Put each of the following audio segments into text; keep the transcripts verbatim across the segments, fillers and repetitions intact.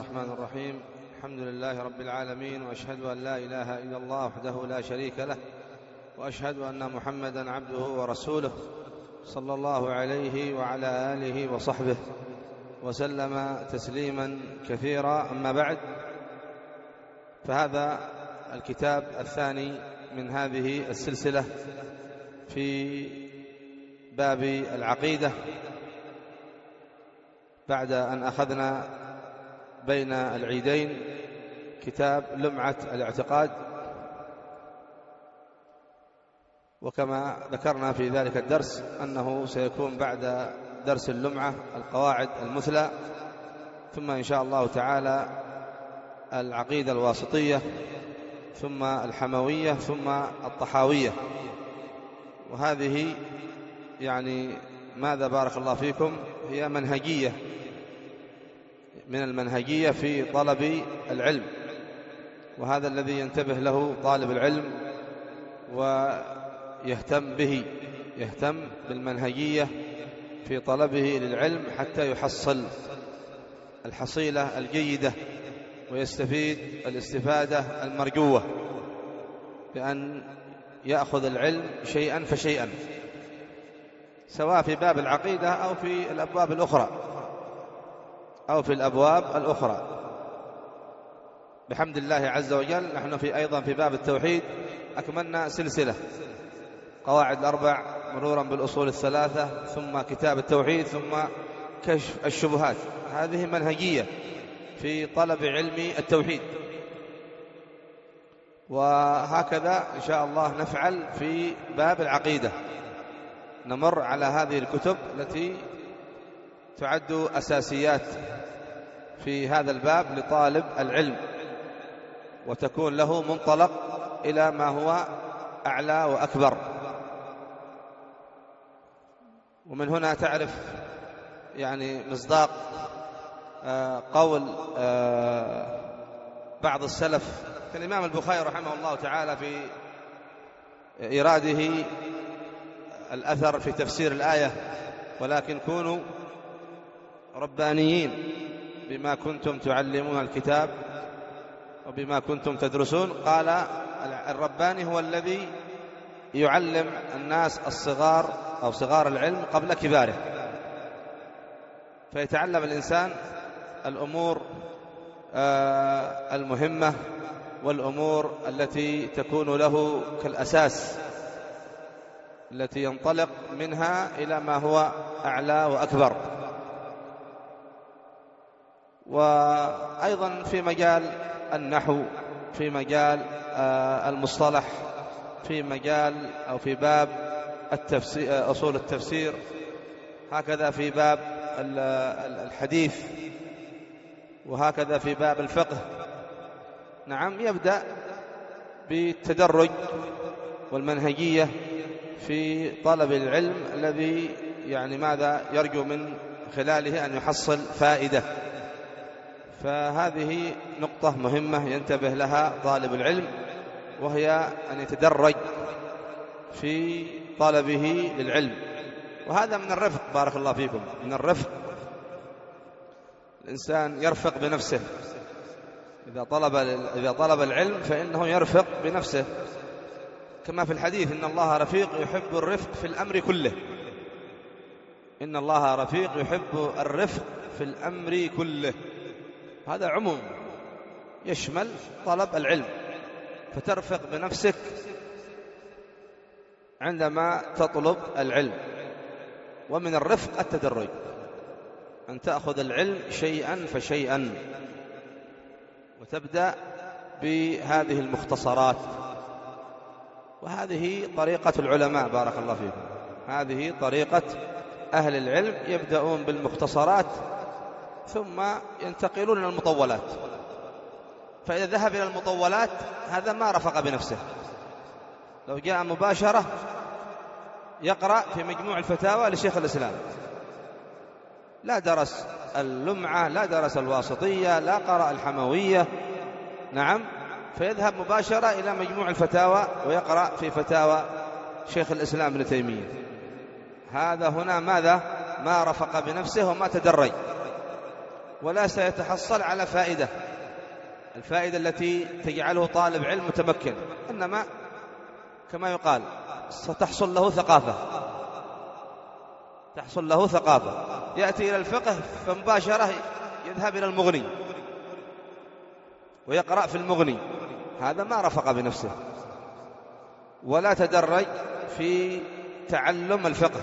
الرحمن الرحيم. الحمد لله رب العالمين، وأشهد أن لا إله إلا الله وحده لا شريك له، وأشهد أن محمدا عبده ورسوله صلى الله عليه وعلى آله وصحبه وسلم تسليما كثيرا. أما بعد، فهذا الكتاب الثاني من هذه السلسلة في باب العقيدة، بعد أن أخذنا بين العيدين كتاب لمعة الاعتقاد، وكما ذكرنا في ذلك الدرس أنه سيكون بعد درس اللمعة القواعد المثلى، ثم إن شاء الله تعالى العقيدة الواسطية، ثم الحموية، ثم الطحاوية. وهذه يعني ماذا بارك الله فيكم هي منهجية من المنهجية في طلب العلم، وهذا الذي ينتبه له طالب العلم ويهتم به، يهتم بالمنهجية في طلبه للعلم حتى يحصل الحصيلة الجيدة ويستفيد الاستفادة المرجوة، بأن يأخذ العلم شيئا فشيئا، سواء في باب العقيدة أو في الأبواب الأخرى أو في الأبواب الأخرى. بحمد الله عز وجل نحن في أيضا في باب التوحيد أكملنا سلسلة قواعد الأربع، مرورا بالأصول الثلاثة، ثم كتاب التوحيد، ثم كشف الشبهات. هذه منهجية في طلب علم التوحيد، وهكذا إن شاء الله نفعل في باب العقيدة، نمر على هذه الكتب التي تعد أساسيات في هذا الباب لطالب العلم، وتكون له منطلق إلى ما هو أعلى وأكبر. ومن هنا تعرف يعني مصداق قول بعض السلف كالإمام البخاري رحمه الله تعالى في إراده الأثر في تفسير الآية: ولكن كونوا ربانيين بما كنتم تعلمون الكتاب وبما كنتم تدرسون. قال الرباني هو الذي يعلم الناس الصغار أو صغار العلم قبل كباره، فيتعلم الإنسان الأمور المهمة والأمور التي تكون له كالأساس، التي ينطلق منها إلى ما هو أعلى وأكبر. وأيضا في مجال النحو، في مجال المصطلح، في مجال أو في باب التفسير، أصول التفسير، هكذا في باب الحديث، وهكذا في باب الفقه. نعم، يبدأ بالتدرج والمنهجية في طلب العلم الذي يعني ماذا يرجو من خلاله أن يحصل فائدة. فهذه نقطة مهمة ينتبه لها طالب العلم، وهي أن يتدرج في طلبه للعلم. وهذا من الرفق بارك الله فيكم، من الرفق. الإنسان يرفق بنفسه إذا طلب إذا طلب العلم، فإنه يرفق بنفسه، كما في الحديث: إن الله رفيق يحب الرفق في الأمر كله. إن الله رفيق يحب الرفق في الأمر كله. هذا عموم يشمل طلب العلم، فترفق بنفسك عندما تطلب العلم. ومن الرفق التدرج، أن تأخذ العلم شيئا فشيئا، وتبدأ بهذه المختصرات. وهذه طريقة العلماء بارك الله فيكم، هذه طريقة أهل العلم، يبدأون بالمختصرات ثم ينتقلون إلى المطولات. فإذا ذهب إلى المطولات هذا ما رفق بنفسه. لو جاء مباشرة يقرأ في مجموع الفتاوى لشيخ الإسلام، لا درس اللمعة، لا درس الواسطية، لا قرأ الحموية، نعم، فيذهب مباشرة إلى مجموع الفتاوى ويقرأ في فتاوى شيخ الإسلام ابن تيمية. هذا هنا ماذا؟ ما رفق بنفسه وما تدرج. ولا سيتحصل على فائدة، الفائدة التي تجعله طالب علم متمكن، إنما كما يقال ستحصل له ثقافة، تحصل له ثقافة، يأتي إلى الفقه فمباشرة يذهب إلى المغني ويقرأ في المغني، هذا ما رفق بنفسه ولا تدرج في تعلم الفقه.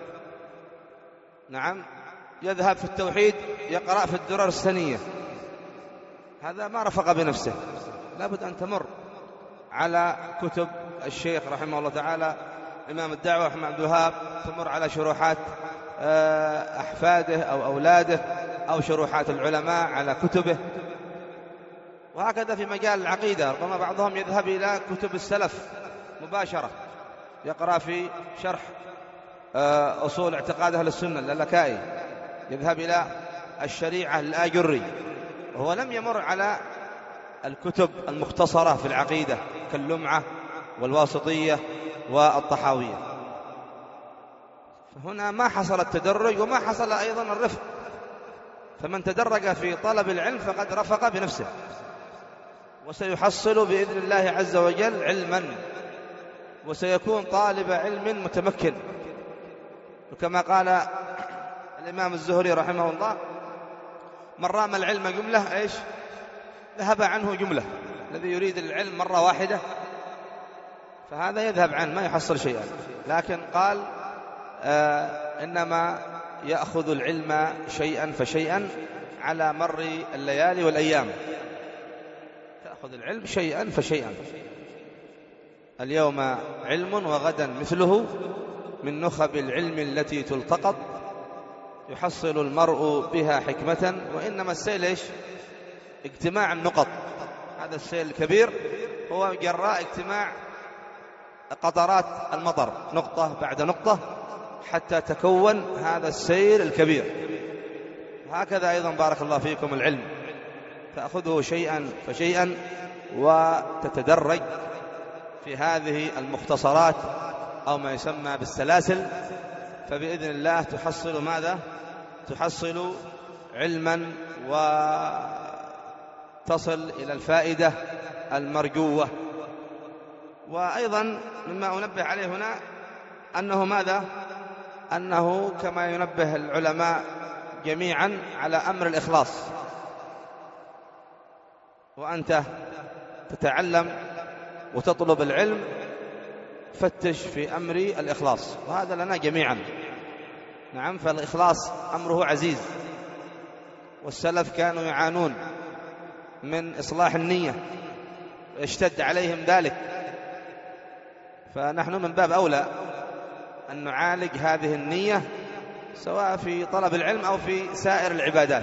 نعم، يذهب في التوحيد يقرأ في الدرر السنية، هذا ما رفق بنفسه، لابد أن تمر على كتب الشيخ رحمه الله تعالى إمام الدعوة محمد عبد الوهاب، تمر على شروحات أحفاده أو أولاده أو شروحات العلماء على كتبه، وهكذا في مجال العقيدة. ربما بعضهم يذهب إلى كتب السلف مباشرة، يقرأ في شرح أصول اعتقاد أهل السنة اللالكائي، يذهب إلى الشريعة الآجري، وهو لم يمر على الكتب المختصرة في العقيدة كاللمعة والواسطية والطحاوية. فهنا ما حصل التدرج وما حصل أيضا الرفق، فمن تدرج في طلب العلم فقد رفق بنفسه، وسيحصل بإذن الله عز وجل علما، وسيكون طالب علم متمكن. وكما قال الإمام الزهري رحمه الله: من رام العلم جملة إيش ذهب عنه جملة. الذي يريد العلم مرة واحدة فهذا يذهب عنه ما يحصل شيئا، لكن قال آه إنما يأخذ العلم شيئا فشيئا على مر الليالي والأيام، تأخذ العلم شيئا فشيئا، اليوم علم وغدا مثله، من نخب العلم التي تلتقط، يحصل المرء بها حكمة. وإنما السيل إيش؟ اجتماع النقط، هذا السيل الكبير هو جراء اجتماع قطرات المطر نقطة بعد نقطة حتى تكون هذا السيل الكبير. هكذا أيضا بارك الله فيكم العلم، تأخذه شيئا فشيئا وتتدرج في هذه المختصرات أو ما يسمى بالسلاسل، فبإذن الله تحصل ماذا؟ تحصل علما وتصل إلى الفائدة المرجوة. وأيضا مما أنبه عليه هنا أنه ماذا؟ أنه كما ينبه العلماء جميعا على أمر الإخلاص، وأنت تتعلم وتطلب العلم فتش في أمر الإخلاص، وهذا لنا جميعا. نعم، فالإخلاص أمره عزيز، والسلف كانوا يعانون من إصلاح النية واشتد عليهم ذلك، فنحن من باب أولى أن نعالج هذه النية سواء في طلب العلم أو في سائر العبادات.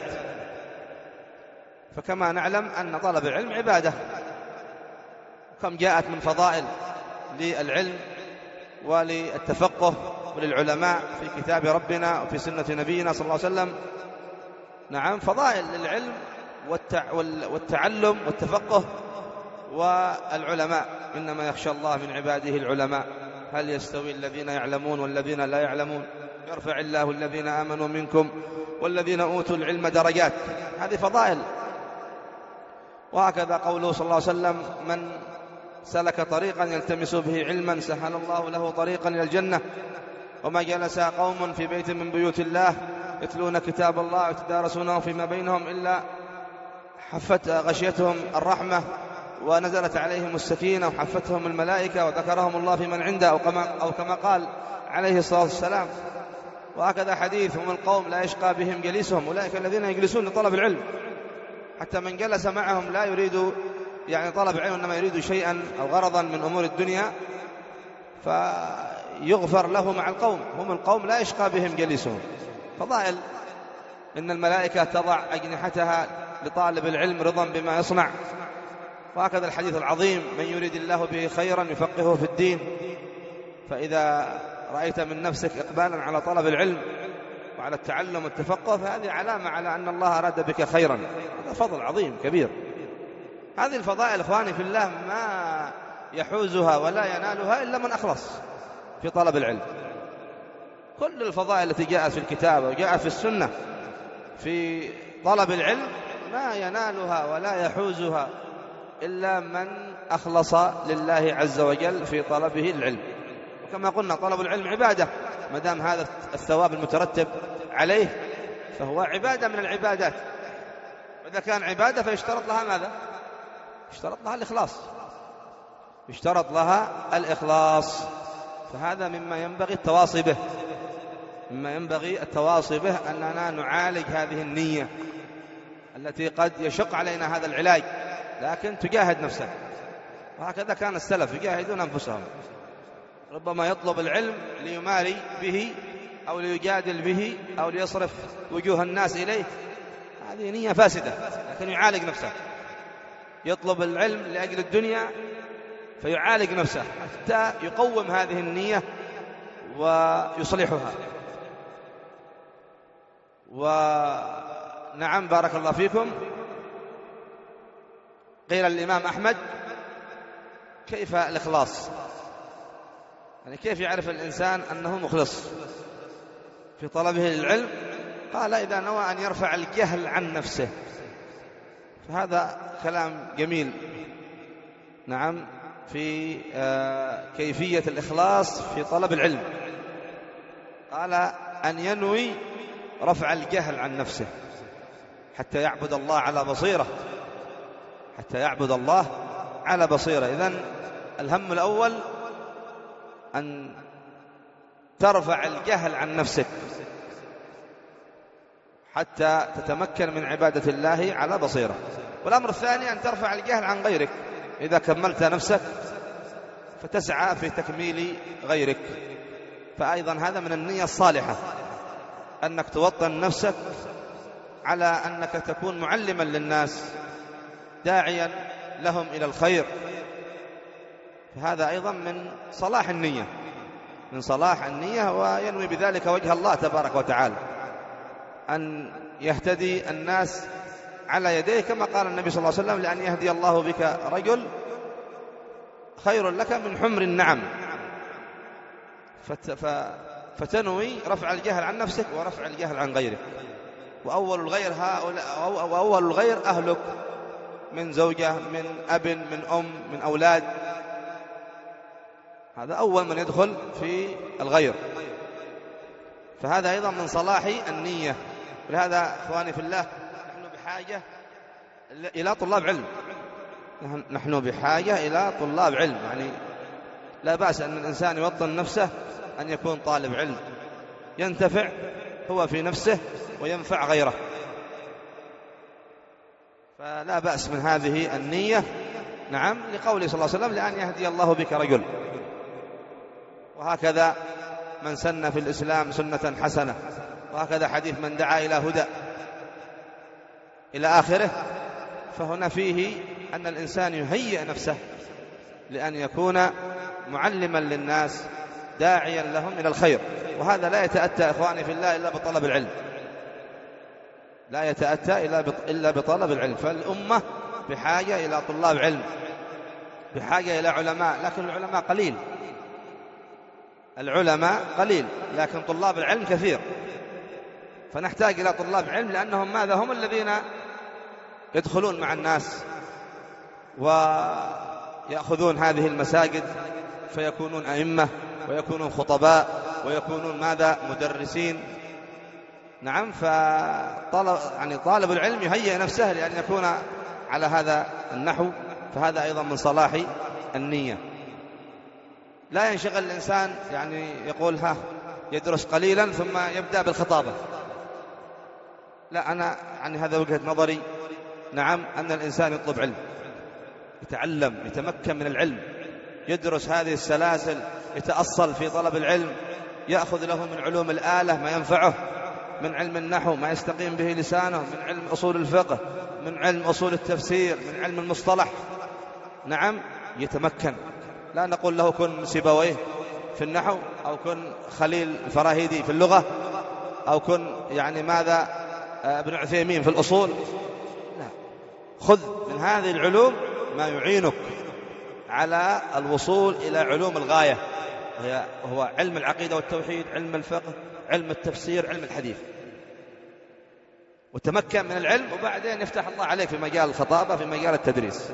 فكما نعلم أن طلب العلم عبادة، كم جاءت من فضائل للعلم وللتفقه وللعلماء في كتاب ربنا وفي سنة نبينا صلى الله عليه وسلم. نعم، فضائل للعلم والتعلم والتفقه والعلماء، إنما يخشى الله من عباده العلماء. هل يستوي الذين يعلمون والذين لا يعلمون؟ يرفع الله الذين آمنوا منكم والذين أوتوا العلم درجات، هذه فضائل. وهكذا قوله صلى الله عليه وسلم: من سلك طريقا يلتمس به علما سهل الله له طريقا إلى الجنة، وما جلس قوم في بيت من بيوت الله يتلون كتاب الله ويتدارسونه فيما بينهم إلا حفت غشيتهم الرحمة ونزلت عليهم السكينة وحفتهم الملائكة وذكرهم الله في من عنده، أو كما, أو كما قال عليه الصلاة والسلام. وهكذا حديث: هم القوم لا يشقى بهم جليسهم، أولئك الذين يجلسون لطلب العلم. حتى من جلس معهم لا يريد يعني طلب العلم، إنما يريد شيئا أو غرضا من أمور الدنيا، فيغفر له مع القوم. هم القوم لا يشقى بهم جليسهم. فضائل: إن الملائكة تضع أجنحتها لطالب العلم رضا بما يصنع. وهكذا الحديث العظيم: من يريد الله به خيرا يفقهه في الدين. فإذا رأيت من نفسك إقبالا على طلب العلم وعلى التعلم والتفقه فهذه علامة على أن الله أراد بك خيرا، هذا فضل عظيم كبير. هذه الفضائل إخواني في الله ما يحوزها ولا ينالها إلا من أخلص في طلب العلم. كل الفضائل التي جاءت في الكتاب وجاءت في السنة في طلب العلم ما ينالها ولا يحوزها إلا من أخلص لله عز وجل في طلبه العلم. وكما قلنا طلب العلم عبادة، ما دام هذا الثواب المترتب عليه فهو عبادة من العبادات. وإذا كان عبادة فيشترط لها ماذا؟ يشترط لها الإخلاص، يشترط لها الإخلاص. فهذا مما ينبغي التواصي به، مما ينبغي التواصي به أننا نعالج هذه النية التي قد يشق علينا هذا العلاج، لكن تجاهد نفسك. وهكذا كان السلف يجاهدون أنفسهم، ربما يطلب العلم ليماري به أو ليجادل به أو ليصرف وجوه الناس إليه، هذه نية فاسدة، لكن يعالج نفسه. يطلب العلم لأجل الدنيا فيعالج نفسه حتى يقوم هذه النية ويصلحها. ونعم بارك الله فيكم، قيل الإمام أحمد كيف الإخلاص، يعني كيف يعرف الإنسان أنه مخلص في طلبه للعلم؟ قال إذا نوى أن يرفع الجهل عن نفسه. فهذا كلام جميل. نعم، في كيفية الإخلاص في طلب العلم قال أن ينوي رفع الجهل عن نفسه حتى يعبد الله على بصيرة، حتى يعبد الله على بصيرة. إذن الهم الأول أن ترفع الجهل عن نفسك حتى تتمكن من عبادة الله على بصيرة. والأمر الثاني أن ترفع الجهل عن غيرك، إذا كملت نفسك فتسعى في تكميل غيرك. فأيضا هذا من النية الصالحة، أنك توطن نفسك على أنك تكون معلما للناس داعيا لهم إلى الخير. فهذا أيضا من صلاح النية، من صلاح النية، وينوي بذلك وجه الله تبارك وتعالى، أن يهتدي الناس على يديه، كما قال النبي صلى الله عليه وسلم: لأن يهدي الله بك رجل خير لك من حمر النعم. فتنوي رفع الجهل عن نفسك ورفع الجهل عن غيرك. وأول الغير هؤلاء وأول الغير أهلك، من زوجة، من أب، من أم، من أولاد. هذا أول من يدخل في الغير. فهذا أيضا من صلاح النية. ولهذا إخواني في الله نحن بحاجة إلى طلاب علم، نحن بحاجة إلى طلاب علم. يعني لا بأس أن الإنسان يوطن نفسه أن يكون طالب علم ينتفع هو في نفسه وينفع غيره، فلا بأس من هذه النية. نعم، لقوله صلى الله عليه وسلم: لأن يهدي الله بك رجل. وهكذا من سن في الإسلام سنة حسنة، وهكذا حديث من دعا إلى هدى إلى آخره. فهنا فيه أن الإنسان يهيئ نفسه لأن يكون معلما للناس داعيا لهم إلى الخير. وهذا لا يتأتى إخواني في الله إلا بطلب العلم، لا يتأتى إلا بطلب العلم. فالأمة بحاجة إلى طلاب علم، بحاجة إلى علماء، لكن العلماء قليل، العلماء قليل لكن طلاب العلم كثير. فنحتاج إلى طلاب علم، لأنهم ماذا؟ هم الذين يدخلون مع الناس ويأخذون هذه المساجد فيكونون أئمة ويكونون خطباء ويكونون ماذا؟ مدرسين. نعم، فطالب يعني طالب العلم يهيئ نفسه لأن يكون على هذا النحو. فهذا أيضا من صلاح النية. لا ينشغل الإنسان يعني يقول ها يدرس قليلا ثم يبدأ بالخطابة. لا، أنا يعني هذا وجهة نظري. نعم، أن الإنسان يطلب علم، يتعلم، يتمكن من العلم، يدرس هذه السلاسل، يتأصل في طلب العلم، يأخذ له من علوم الآلة ما ينفعه، من علم النحو ما يستقيم به لسانه، من علم أصول الفقه، من علم أصول التفسير، من علم المصطلح. نعم، يتمكن. لا نقول له كن سيبويه في النحو، أو كن خليل الفراهيدي في اللغة، أو كن يعني ماذا ابن عثيمين في الأصول. لا، خذ من هذه العلوم ما يعينك على الوصول إلى علوم الغاية، وهو علم العقيدة والتوحيد، علم الفقه، علم التفسير، علم الحديث. وتمكن من العلم، وبعدين يفتح الله عليك في مجال الخطابة، في مجال التدريس.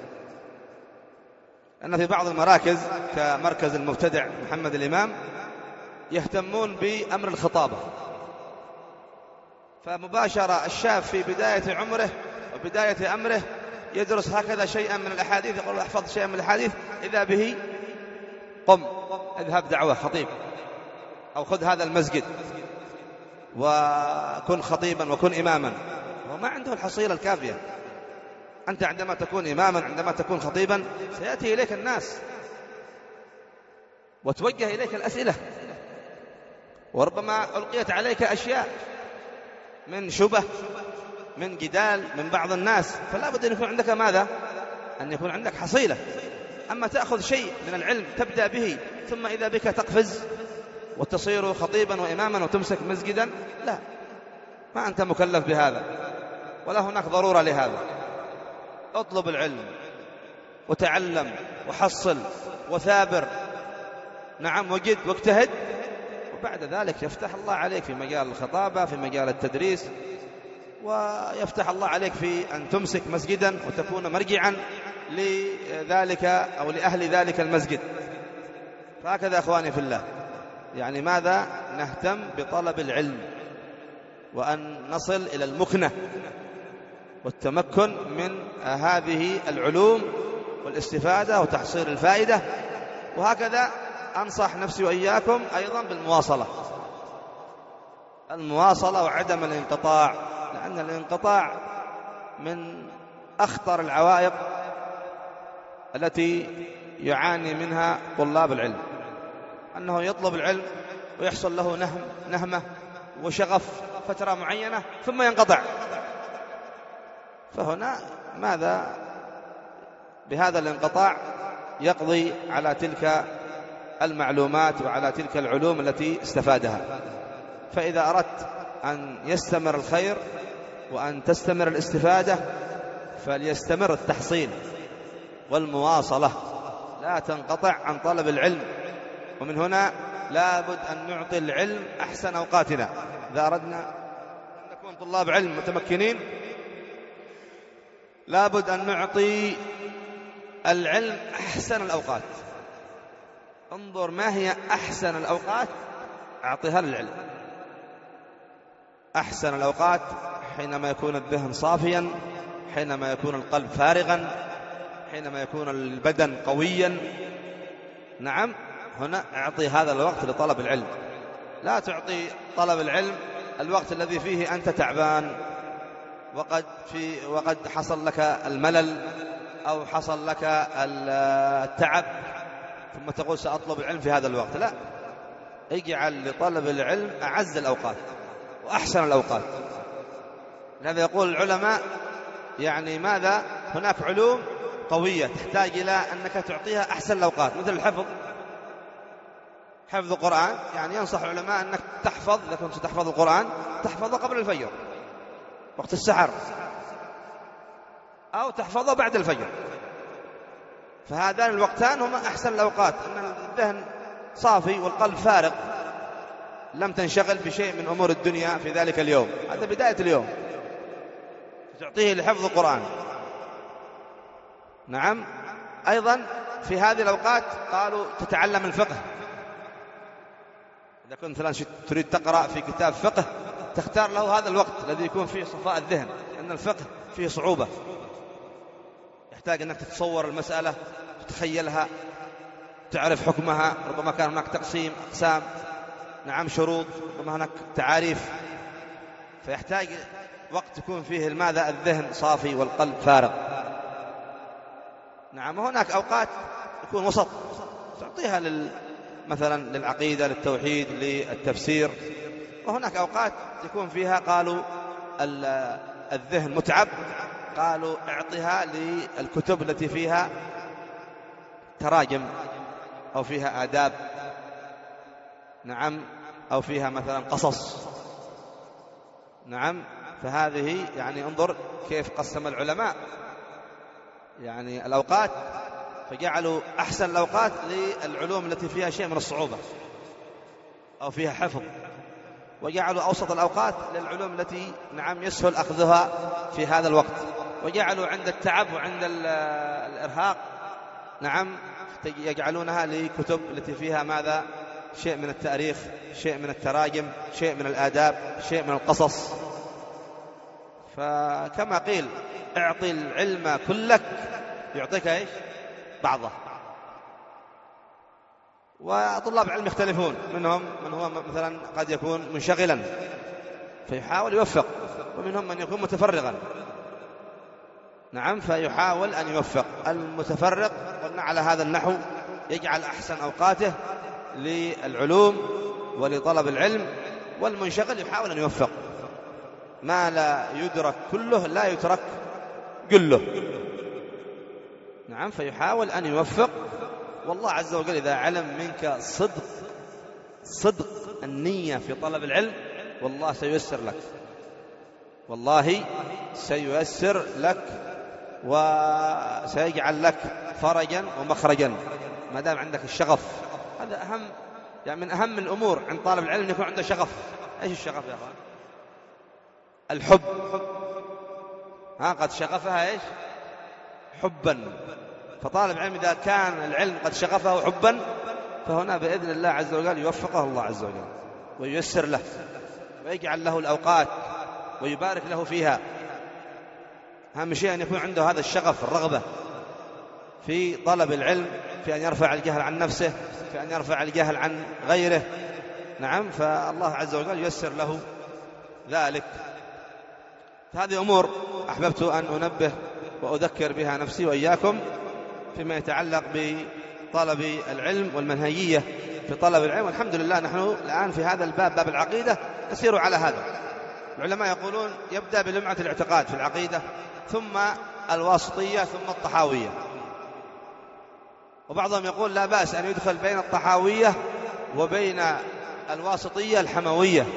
أن في بعض المراكز كمركز المبتدع محمد الإمام يهتمون بأمر الخطابة، فمباشرة الشاب في بداية عمره وبداية أمره يدرس هكذا شيئا من الأحاديث، يقول احفظ شيئا من الأحاديث، إذا به قم اذهب دعوة خطيب، أو خذ هذا المسجد وكن خطيبا وكن إماما. وما عنده الحصيلة الكافية. أنت عندما تكون إماما، عندما تكون خطيبا، سيأتي إليك الناس وتوجه إليك الأسئلة، وربما ألقيت عليك أشياء من شبه، من جدال من بعض الناس، فلا بد أن يكون عندك ماذا؟ أن يكون عندك حصيلة. أما تأخذ شيء من العلم تبدأ به، ثم إذا بك تقفز وتصير خطيبا وإماما وتمسك مسجدا، لا، ما أنت مكلف بهذا، ولا هناك ضرورة لهذا. اطلب العلم وتعلم وحصل وثابر، نعم، وجد واجتهد، وبعد ذلك يفتح الله عليك في مجال الخطابة، في مجال التدريس، ويفتح الله عليك في أن تمسك مسجدا وتكون مرجعا لذلك أو لأهل ذلك المسجد. فهكذا أخواني في الله، يعني ماذا؟ نهتم بطلب العلم، وأن نصل إلى المكنة والتمكن من هذه العلوم والاستفادة وتحصيل الفائدة. وهكذا أنصح نفسي وإياكم أيضا بالمواصلة، المواصلة وعدم الانقطاع، لأن الانقطاع من أخطر العوائق التي يعاني منها طلاب العلم، أنه يطلب العلم ويحصل له نهم نهمة وشغف فترة معينة ثم ينقطع. فهنا ماذا؟ بهذا الانقطاع يقضي على تلك المعلومات وعلى تلك العلوم التي استفادها. فإذا أردت أن يستمر الخير وأن تستمر الاستفادة، فليستمر التحصيل والمواصلة، لا تنقطع عن طلب العلم. ومن هنا لا بد أن نعطي العلم أحسن أوقاتنا. إذا أردنا أن نكون طلاب علم متمكنين، لا بد أن نعطي العلم أحسن الأوقات. انظر ما هي أحسن الأوقات، أعطيها للعلم. أحسن الأوقات حينما يكون الذهن صافيا، حينما يكون القلب فارغا، حينما يكون البدن قويا. نعم، هنا أعطي هذا الوقت لطلب العلم. لا تعطي طلب العلم الوقت الذي فيه أنت تعبان، وقد, في وقد حصل لك الملل أو حصل لك التعب، ثم تقول سأطلب العلم في هذا الوقت. لا، اجعل لطلب العلم أعز الأوقات وأحسن الأوقات. لذا يقول العلماء يعني ماذا؟ هناك علوم قوية تحتاج إلى أنك تعطيها أحسن الأوقات، مثل الحفظ، حفظ القرآن. يعني ينصح العلماء أنك تحفظ، إذا كنت تحفظ القرآن تحفظه قبل الفجر وقت السحر، أو تحفظه بعد الفجر. فهذان الوقتان هما أحسن الأوقات، أن الذهن صافي والقلب فارغ، لم تنشغل بشيء من أمور الدنيا في ذلك اليوم. هذا بداية اليوم، تعطيه لحفظ القرآن. نعم، أيضا في هذه الأوقات قالوا تتعلم الفقه. إذا كنت مثلا تريد تقرأ في كتاب فقه، تختار له هذا الوقت الذي يكون فيه صفاء الذهن، لأن الفقه فيه صعوبة، يحتاج أنك تتصور المسألة، تتخيلها، تعرف حكمها. ربما كان هناك تقسيم أقسام، نعم، شروط، ربما هناك تعاريف، فيحتاج وقت يكون فيه الماذا؟ الذهن صافي والقلب فارغ. نعم، وهناك أوقات يكون وسط، تعطيها لل مثلا للعقيدة، للتوحيد، للتفسير. وهناك أوقات يكون فيها قالوا الذهن متعب، قالوا اعطها للكتب التي فيها تراجم أو فيها آداب، نعم، أو فيها مثلا قصص. نعم، فهذه يعني انظر كيف قسم العلماء يعني الأوقات، فجعلوا أحسن الأوقات للعلوم التي فيها شيء من الصعوبة أو فيها حفظ. وجعلوا أوسط الأوقات للعلوم التي نعم يسهل أخذها في هذا الوقت، وجعلوا عند التعب وعند الإرهاق نعم يجعلونها لكتب التي فيها ماذا؟ شيء من التاريخ، شيء من التراجم، شيء من الآداب، شيء من القصص. فكما قيل اعطي العلم كلك يعطيك ايش؟ بعضه. وطلاب العلم يختلفون، منهم من هو مثلا قد يكون منشغلا فيحاول يوفق، ومنهم من يكون متفرغا نعم فيحاول أن يوفق. المتفرغ قلنا على هذا النحو يجعل أحسن أوقاته للعلوم ولطلب العلم، والمنشغل يحاول أن يوفق، ما لا يدرك كله لا يترك كله نعم فيحاول أن يوفق. والله عز وجل إذا علم منك صدق صدق النية في طلب العلم والله سييسر لك، والله سييسر لك وسيجعل لك فرجا ومخرجا ما دام عندك الشغف. هذا أهم يعني من أهم الأمور عند طالب العلم أن يكون عنده شغف. إيش الشغف يا أخوان؟ الحب. ها قد شغفها إيش؟ حبا. فطالب العلم إذا كان العلم قد شغفه حبا فهنا بإذن الله عز وجل يوفقه الله عز وجل وييسر له ويجعل له الأوقات ويبارك له فيها. أهم شيء أن يكون عنده هذا الشغف، الرغبة في طلب العلم، في أن يرفع الجهل عن نفسه، في أن يرفع الجهل عن غيره نعم فالله عز وجل ييسر له ذلك. هذه أمور أحببت أن أنبه وأذكر بها نفسي وإياكم فيما يتعلق بطلب العلم والمنهجية في طلب العلم. والحمد لله نحن الآن في هذا الباب، باب العقيدة، نسير على هذا. العلماء يقولون يبدأ بلمعة الاعتقاد في العقيدة، ثم الواسطية، ثم الطحاوية. وبعضهم يقول لا بأس أن يدخل بين الطحاوية وبين الواسطية الحموية.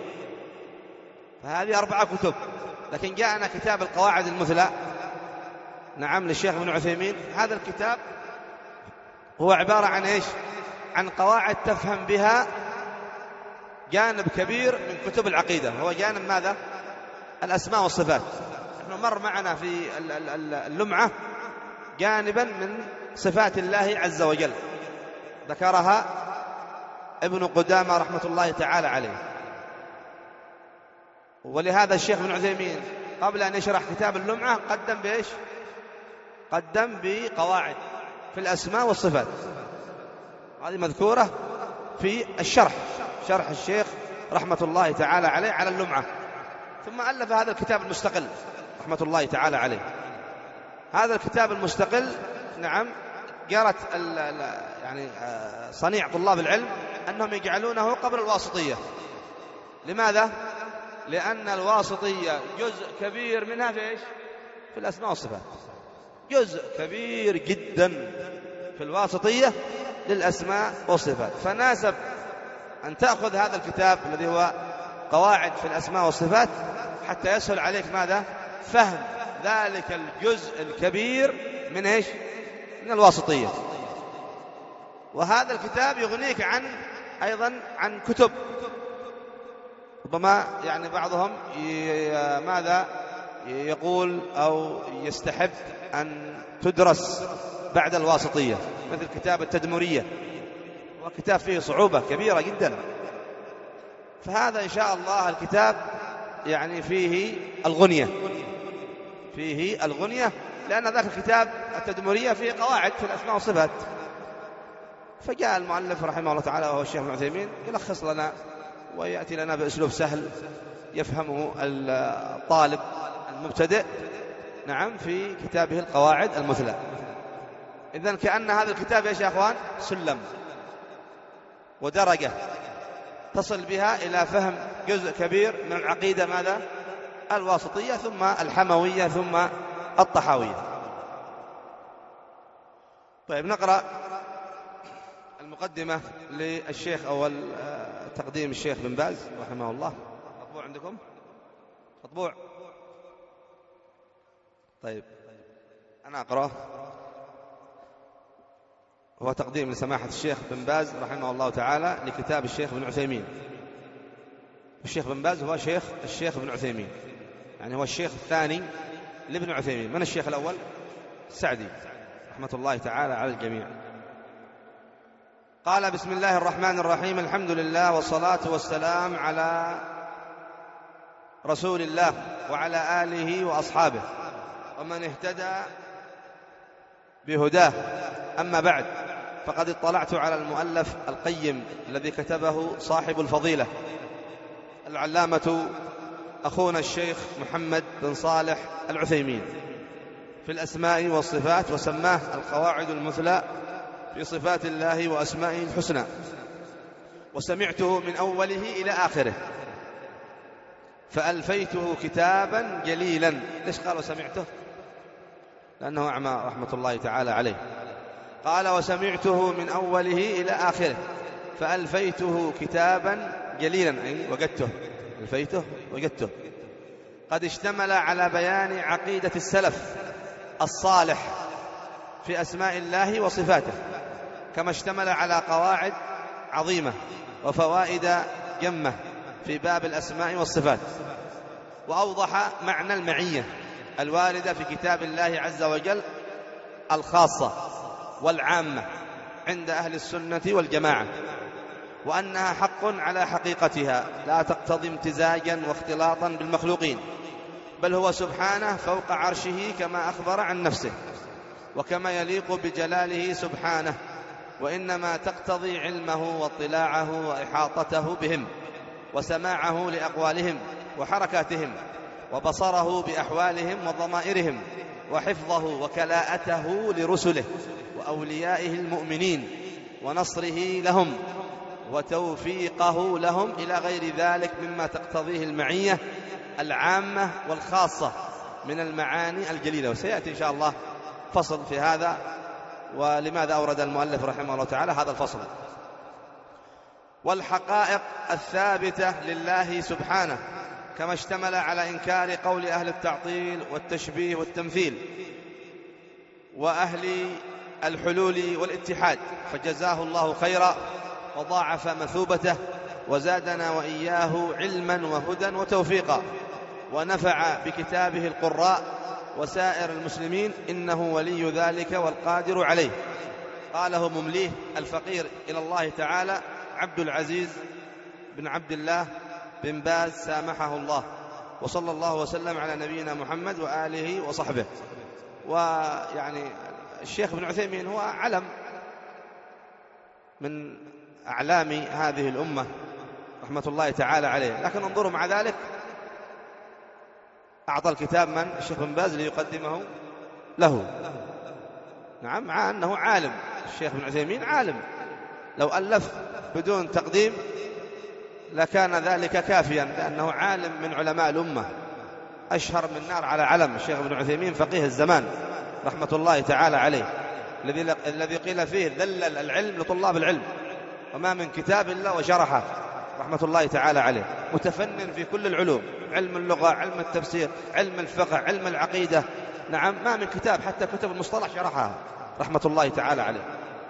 فهذه أربعة كتب، لكن جاءنا كتاب القواعد المثلى نعم للشيخ ابن عثيمين. هذا الكتاب هو عبارة عن إيش؟ عن قواعد تفهم بها جانب كبير من كتب العقيدة. هو جانب ماذا؟ الأسماء والصفات. نحن مر معنا في اللمعة جانبا من صفات الله عز وجل ذكرها ابن قدامة رحمة الله تعالى عليه. ولهذا الشيخ ابن عثيمين قبل أن يشرح كتاب اللمعة قدم بإيش؟ قدم بقواعد في الأسماء والصفات، هذه مذكورة في الشرح، شرح الشيخ رحمة الله تعالى عليه على اللمعة. ثم ألف هذا الكتاب المستقل رحمة الله تعالى عليه. هذا الكتاب المستقل نعم جرت يعني صنيع طلاب العلم أنهم يجعلونه قبل الواسطية. لماذا؟ لأن الواسطية جزء كبير منها في إيش؟ في الأسماء والصفات، جزء كبير جدا في الواسطية للأسماء والصفات. فناسب أن تأخذ هذا الكتاب الذي هو قواعد في الأسماء والصفات حتى يسهل عليك ماذا؟ فهم ذلك الجزء الكبير من إيش؟ من الواسطية. وهذا الكتاب يغنيك عن أيضا عن كتب ربما يعني بعضهم ماذا يقول أو يستحب أن تدرس بعد الواسطية، مثل كتاب التدمرية، وكتاب فيه صعوبة كبيرة جدا. فهذا إن شاء الله الكتاب يعني فيه الغنية، فيه الغنية لأن ذاك الكتاب التدمرية فيه قواعد في الأسماء والصفات. فجاء المؤلف رحمه الله تعالى وهو الشيخ ابن عثيمين يلخص لنا ويأتي لنا بأسلوب سهل يفهمه الطالب المبتدئ نعم في كتابه القواعد المثلى. إذن كأن هذا الكتاب يا أخوان سلم ودرجة تصل بها إلى فهم جزء كبير من العقيدة ماذا؟ الواسطية، ثم الحموية، ثم الطحاوية. طيب نقرأ المقدمة للشيخ أو تقديم الشيخ بن باز رحمه الله. مطبوع عندكم؟ مطبوع؟ طيب أنا أقرأ. هو تقديم لسماحة الشيخ بن باز رحمه الله تعالى لكتاب الشيخ بن عثيمين. الشيخ بن باز هو شيخ الشيخ ابن عثيمين، يعني هو الشيخ الثاني لابن عثيمين. من الشيخ الأول؟ السعدي رحمة الله تعالى على الجميع. قال: بسم الله الرحمن الرحيم، الحمد لله والصلاة والسلام على رسول الله وعلى آله وأصحابه ومن اهتدى بهداه، أما بعد، فقد اطلعت على المؤلف القيم الذي كتبه صاحب الفضيلة العلامة أخونا الشيخ محمد بن صالح العثيمين في الأسماء والصفات، وسماه القواعد المثلى في صفات الله وأسمائه الحسنى، وسمعته من أوله إلى آخره فألفيته كتابا جليلا. ليش قال وسمعته؟ لأنه أعمى رحمة الله تعالى عليه. قال: وسمعته من أوله إلى آخره فألفيته كتابا جليلا، أي وجدته، ألفيته وجدته، قد اشتمل على بيان عقيدة السلف الصالح في أسماء الله وصفاته، كما اشتمل على قواعد عظيمة وفوائد جمة في باب الأسماء والصفات، وأوضح معنى المعية الواردة في كتاب الله عز وجل الخاصة والعامة عند أهل السنة والجماعة، وأنها حق على حقيقتها لا تقتضي امتزاجا واختلاطا بالمخلوقين، بل هو سبحانه فوق عرشه كما أخبر عن نفسه وكما يليق بجلاله سبحانه، وإنما تقتضي علمه واطلاعه وإحاطته بهم وسماعه لأقوالهم وحركاتهم وبصره بأحوالهم وضمائرهم وحفظه وكلاءته لرسله وأوليائه المؤمنين ونصره لهم وتوفيقه لهم إلى غير ذلك مما تقتضيه المعية العامة والخاصة من المعاني الجليلة. وسيأتي إن شاء الله فصل في هذا، ولماذا أورد المؤلف رحمه الله تعالى هذا الفصل. والحقائق الثابتة لله سبحانه، كما اشتمل على إنكار قول أهل التعطيل والتشبيه والتمثيل وأهل الحلول والاتحاد، فجزاه الله خيرا وضاعف مثوبته وزادنا وإياه علما وهدى وتوفيقا، ونفع بكتابه القراء وسائر المسلمين، إنه ولي ذلك والقادر عليه. قاله ممليه الفقير إلى الله تعالى عبد العزيز بن عبد الله بن باز سامحه الله، وصلى الله وسلم على نبينا محمد وآله وصحبه. ويعني الشيخ ابن عثيمين هو علم من أعلام هذه الأمة رحمة الله تعالى عليه، لكن انظروا مع ذلك أعطى الكتاب من؟ الشيخ بن باز ليقدمه له. نعم، مع أنه عالم، الشيخ ابن عثيمين عالم، لو ألف بدون تقديم لكان ذلك كافيا، لأنه عالم من علماء الأمة، أشهر من نار على علم. الشيخ ابن عثيمين فقيه الزمان رحمة الله تعالى عليه، الذي الذي قيل فيه ذلل العلم لطلاب العلم، وما من كتاب إلا وشرحه رحمة الله تعالى عليه، متفنن في كل العلوم، علم اللغة، علم التفسير، علم الفقه، علم العقيدة. نعم، ما من كتاب حتى كتب المصطلح شرحها رحمة الله تعالى عليه.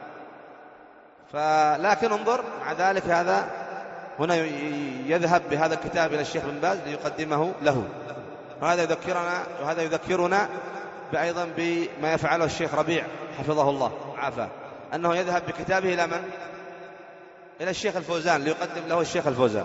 فلكن انظر مع ذلك هذا هنا يذهب بهذا الكتاب إلى الشيخ بن باز ليقدمه له، وهذا يذكرنا وهذا يذكرنا أيضا بما يفعله الشيخ ربيع حفظه الله وعافاه، أنه يذهب بكتابه إلى من؟ إلى الشيخ الفوزان ليقدم له الشيخ الفوزان،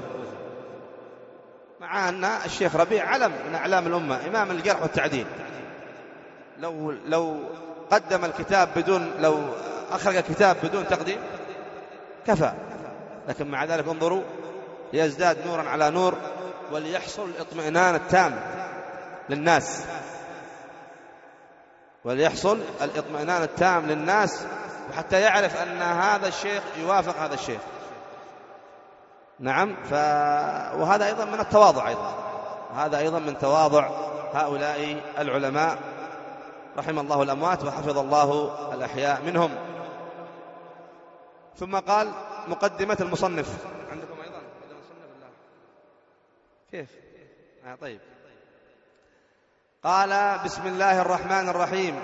مع أن الشيخ ربيع علم من أعلام الأمة، إمام الجرح والتعديل. لو لو قدم الكتاب بدون لو أخرج الكتاب بدون تقديم كفى، لكن مع ذلك انظروا ليزداد نورا على نور وليحصل الاطمئنان التام للناس، وليحصل الاطمئنان التام للناس، وحتى يعرف أن هذا الشيخ يوافق هذا الشيخ. نعم، ف... وهذا أيضا من التواضع، أيضا هذا أيضا من تواضع هؤلاء العلماء رحم الله الأموات وحفظ الله الأحياء منهم. ثم قال: مقدمة المصنف. عندكم أيضا مصنف الله كيف؟ آه طيب. قال: بسم الله الرحمن الرحيم،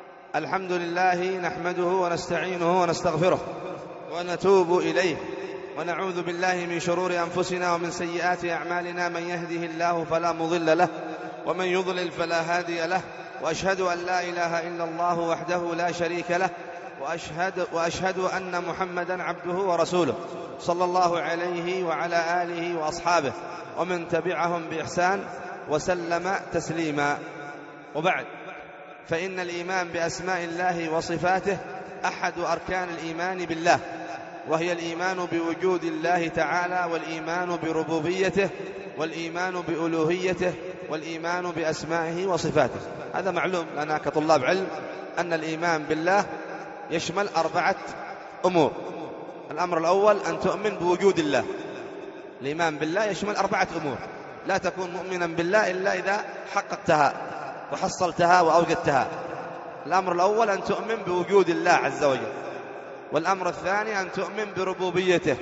الحمد لله نحمده ونستعينه ونستغفره ونتوب إليه ونعوذ بالله من شرور أنفسنا ومن سيئات أعمالنا، من يهده الله فلا مضل له ومن يضلل فلا هادي له، وأشهد أن لا إله إلا الله وحده لا شريك له، وأشهد, وأشهد أن محمدا عبده ورسوله صلى الله عليه وعلى آله وأصحابه ومن تبعهم بإحسان وسلم تسليما. وبعد، فإن الإيمان بأسماء الله وصفاته أحد أركان الإيمان بالله، وهي الإيمان بوجود الله تعالى، والإيمان بربوبيته، والإيمان بألوهيته، والإيمان بأسمائه وصفاته. هذا معلوم لنا كطلاب علم أن الإيمان بالله يشمل أربعة أمور. الأمر الأول أن تؤمن بوجود الله. الإيمان بالله يشمل أربعة أمور، لا تكون مؤمنا بالله إلا إذا حققتها وحصلتها وأوجدتها. الأمر الأول أن تؤمن بوجود الله عز وجل، والأمر الثاني أن تؤمن بربوبيته،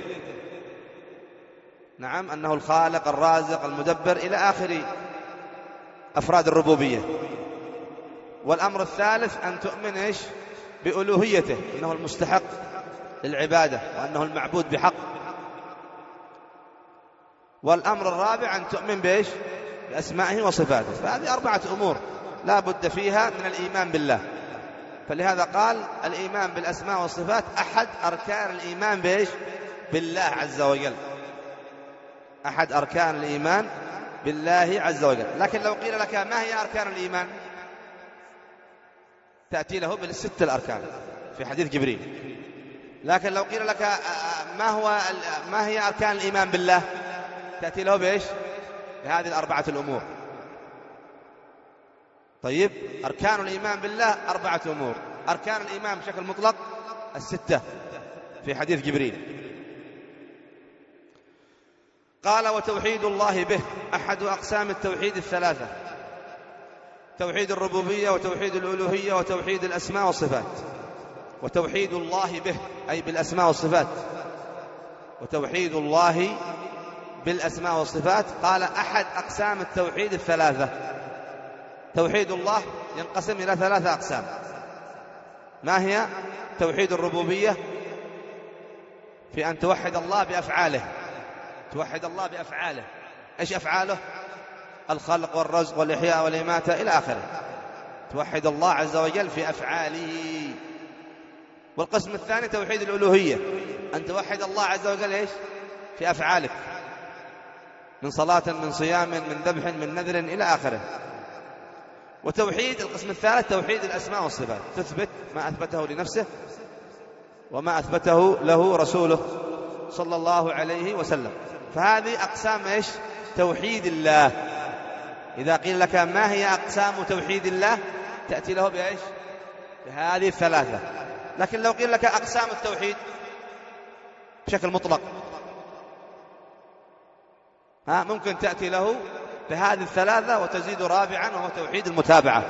نعم، أنه الخالق الرازق المدبر إلى آخر أفراد الربوبية. والأمر الثالث أن تؤمن إيش؟ بألوهيته، أنه المستحق للعبادة وأنه المعبود بحق. والأمر الرابع أن تؤمن بإيش؟ بأسمائه وصفاته. فهذه أربعة أمور لا بد فيها من الإيمان بالله. فلهذا قال الإيمان بالأسماء والصفات أحد أركان الإيمان بإيش؟ بالله عز وجل، أحد أركان الإيمان بالله عز وجل. لكن لو قيل لك ما هي أركان الإيمان، تأتي له بالست الأركان في حديث جبريل. لكن لو قيل لك ما هو ما هي أركان الإيمان بالله، تأتي له بإيش؟ بهذه الأربعة الأمور. طيب، أركان الإيمان بالله أربعة أمور. أركان الإيمان بشكل مطلق الستة في حديث جبريل. قال: وتوحيد الله به أحد أقسام التوحيد الثلاثة: توحيد الربوبية، وتوحيد الألوهية، وتوحيد الأسماء والصفات. وتوحيد الله به أي بالأسماء والصفات، وتوحيد الله بالأسماء والصفات قال أحد أقسام التوحيد الثلاثة. توحيد الله ينقسم إلى ثلاثة أقسام. ما هي؟ توحيد الربوبية في أن توحد الله بأفعاله، توحد الله بأفعاله. إيش أفعاله؟ الخلق والرزق والإحياء والإماتة إلى آخره. توحد الله عز وجل في أفعاله. والقسم الثاني توحيد الألوهية، أن توحد الله عز وجل إيش؟ في أفعالك، من صلاة، من صيام، من ذبح، من نذر إلى آخره. وتوحيد القسم الثالث توحيد الأسماء والصفات، تثبت ما أثبته لنفسه وما أثبته له رسوله صلى الله عليه وسلم. فهذه أقسام إيش؟ توحيد الله. إذا قيل لك ما هي أقسام توحيد الله، تأتي له بإيش؟ بهذه الثلاثة. لكن لو قيل لك أقسام التوحيد بشكل مطلق، ها ممكن تأتي له بهذه الثلاثة وتزيد رابعا، وهو توحيد المتابعة.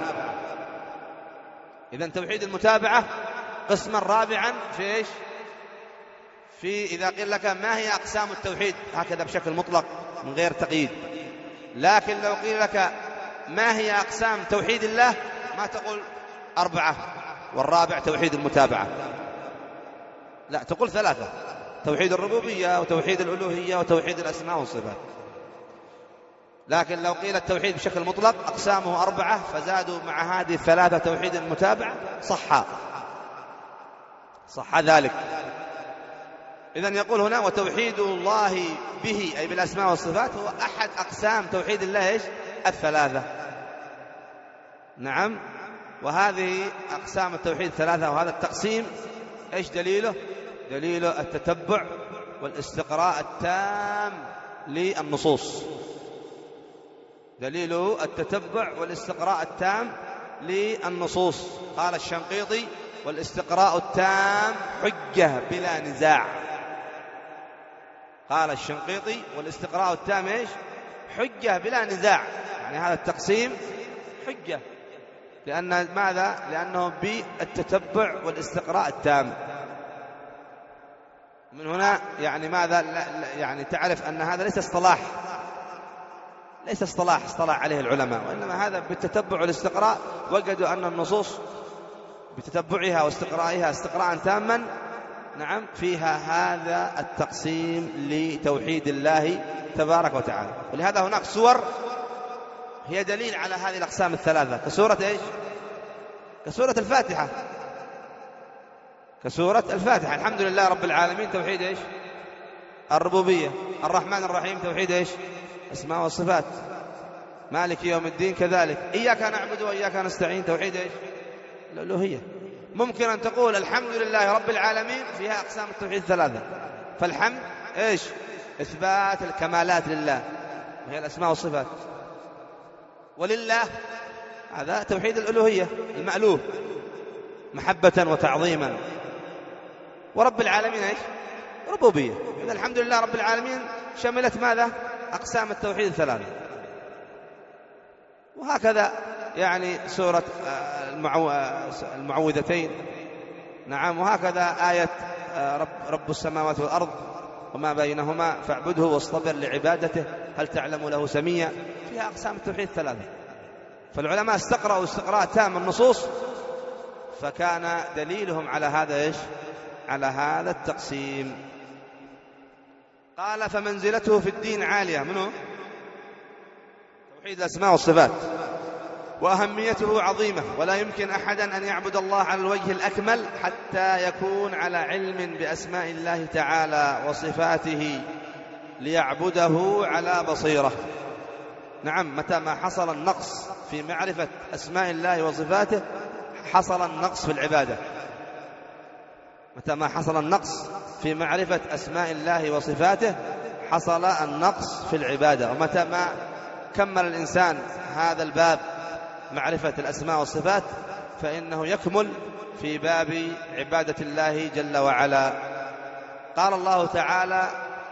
إذن توحيد المتابعة قسما رابعا في إيش؟ في إذا قيل لك ما هي أقسام التوحيد هكذا بشكل مطلق من غير تقييد. لكن لو قيل لك ما هي أقسام توحيد الله، ما تقول أربعة والرابع توحيد المتابعة، لا، تقول ثلاثة: توحيد الربوبية، وتوحيد الألوهية، وتوحيد الأسماء والصفات. لكن لو قيل التوحيد بشكل مطلق أقسامه أربعة، فزادوا مع هذه الثلاثة توحيد المتابعة، صح صح ذلك. إذن يقول هنا: وتوحيد الله به أي بالأسماء والصفات هو أحد أقسام توحيد الله إيش؟ الثلاثة. نعم. وهذه أقسام التوحيد الثلاثة، وهذا التقسيم إيش دليله؟ دليله التتبع والاستقراء التام للنصوص. دليله التتبع والاستقراء التام للنصوص. قال الشنقيطي: والاستقراء التام حجة بلا نزاع. قال الشنقيطي: والاستقراء التام إيش؟ حجة بلا نزاع. يعني هذا التقسيم حجة، لأن ماذا؟ لأنه بالتتبع والاستقراء التام. من هنا يعني ماذا؟ يعني تعرف أن هذا ليس اصطلاح، ليس اصطلاح اصطلاح عليه العلماء، وإنما هذا بالتتبع والاستقراء وجدوا أن النصوص بتتبعها واستقرائها استقراء تاما نعم فيها هذا التقسيم لتوحيد الله تبارك وتعالى. ولهذا هناك سور هي دليل على هذه الأقسام الثلاثة، كسورة إيش؟ كسورة الفاتحة، كسورة الفاتحة. الحمد لله رب العالمين توحيد إيش؟ الربوبية. الرحمن الرحيم توحيد إيش؟ أسماء والصفات. مالك يوم الدين كذلك. إياك نعبد وإياك نستعين توحيد إيش؟ الألوهية. ممكن أن تقول الحمد لله رب العالمين فيها أقسام التوحيد ثلاثة. فالحمد إيش؟ إثبات الكمالات لله وهي الأسماء والصفات. ولله هذا توحيد الألوهية المألوه محبة وتعظيما. ورب العالمين إيش؟ ربوبية. إذا الحمد لله رب العالمين شملت ماذا؟ أقسام التوحيد الثلاثة. وهكذا يعني سورة المعو... المعوذتين. نعم. وهكذا آية رب, رب السماوات والأرض وما بينهما فاعبده واصطبر لعبادته هل تعلم له سميا. فيها أقسام التوحيد الثلاثة. فالعلماء استقرأوا استقراء تام النصوص فكان دليلهم على هذا إيش؟ على هذا التقسيم. قال فمنزلته في الدين عالية. منه توحيد الأسماء والصفات. وأهميته عظيمة ولا يمكن أحدا أن يعبد الله على الوجه الأكمل حتى يكون على علم بأسماء الله تعالى وصفاته ليعبده على بصيرة. نعم. متى ما حصل النقص في معرفة أسماء الله وصفاته حصل النقص في العبادة. متى ما حصل النقص في معرفة أسماء الله وصفاته حصل النقص في العبادة. ومتى ما كمل الإنسان هذا الباب معرفة الأسماء والصفات فإنه يكمل في باب عبادة الله جل وعلا. قال الله تعالى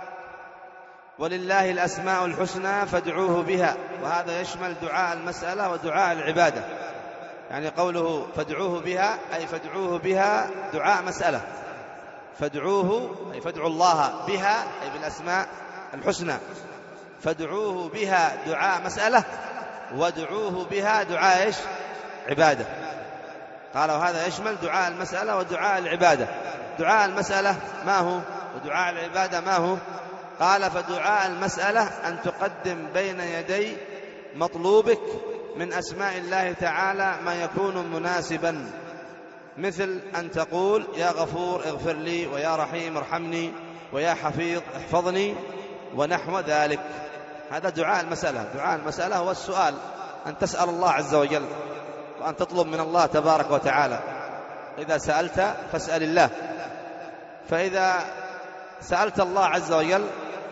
ولله الأسماء الحسنى فادعوه بها. وهذا يشمل دعاء المسألة ودعاء العبادة. يعني قوله فادعوه بها أي فادعوه بها دعاء مسألة. فادعوه أي فادعوا الله بها أي بالأسماء الحسنى. فادعوه بها دعاء مسألة وادعوه بها دعاء إيش؟ عبادة. قالوا هذا يشمل دعاء المسألة ودعاء العبادة. دعاء المسألة ما هو ودعاء العبادة ما هو؟ قال فدعاء المسألة أن تقدم بين يدي مطلوبك من أسماء الله تعالى ما يكون مناسبا، مثل أن تقول يا غفور اغفر لي ويا رحيم ارحمني ويا حفيظ احفظني ونحو ذلك. هذا دعاء المسألة. دعاء المسألة هو السؤال، أن تسأل الله عز وجل وأن تطلب من الله تبارك وتعالى. إذا سألت فاسأل الله. فإذا سألت الله عز وجل